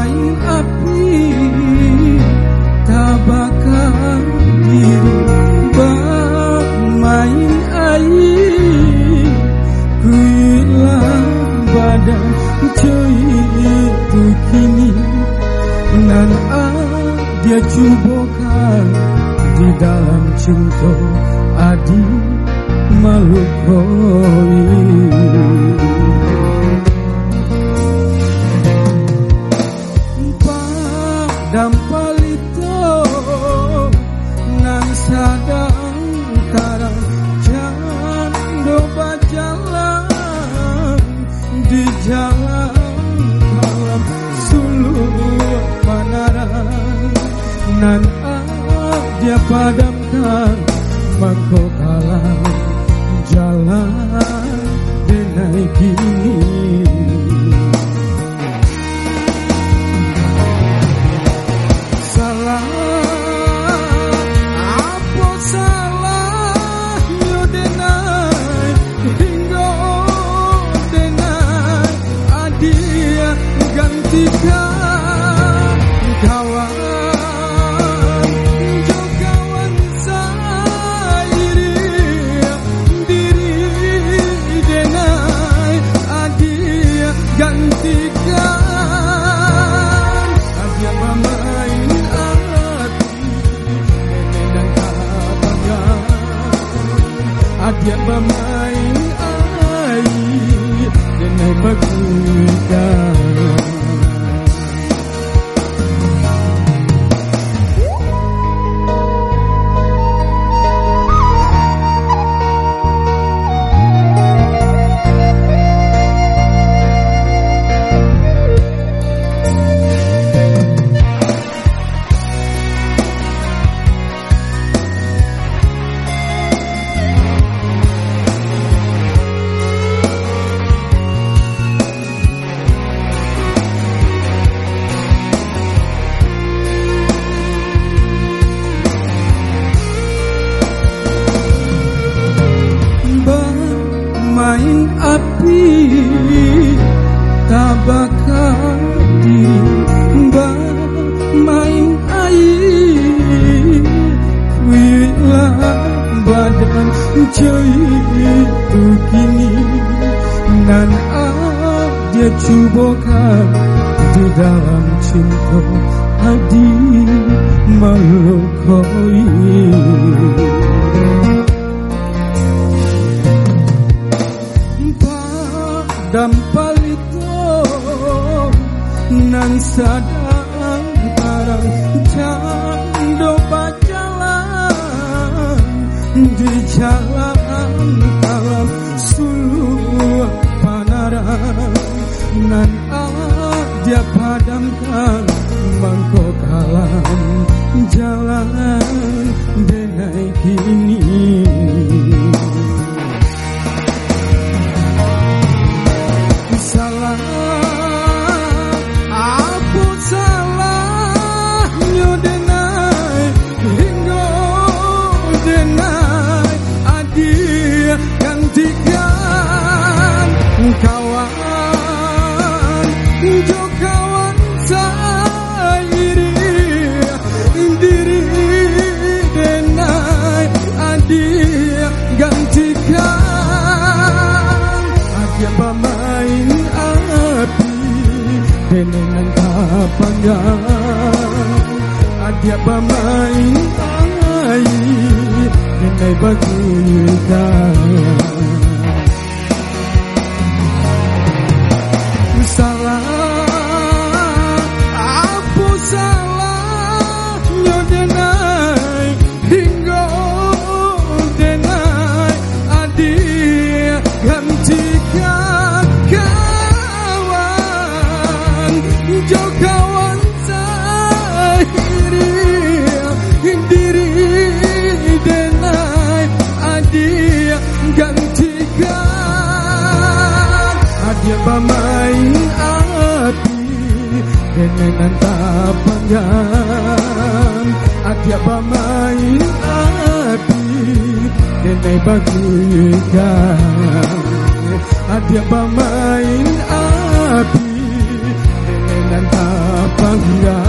main api tabakar diri bak main air kuilah badan cuy itu kini nan dia cubokan di dalam cinta adi malukoi padam palito nan sadang karang jando bajalan di jalan malam suluh panaran nan dia padamkan mangko kalah jalan denai gini salah apa salah yo denai hingga denai adia gantikan kawan dia bermain air dengan berkuda main api tabakar diri main air kuilah badan cuy itu kini nan dia cubokan di dalam cinta adi malukoi dan palito nan sadang karang jando bajalan di jalan kalam suluh panaran nan dia padamkan mangko kalam jalan denai kini salah apa salah nyo denai hingga denai adia gantikan kawan jo kawan sairi diri denai adia gantikan adia bermain dengan kapangan adia bermain air dengan bagudan salah apa salah nyo denai hingga denai adia gantikan jo kawan sahiri diri denai adia gantikan adia bermain api dengan tapangan adia bermain api dengan bagudan adia bermain api dengan bahagia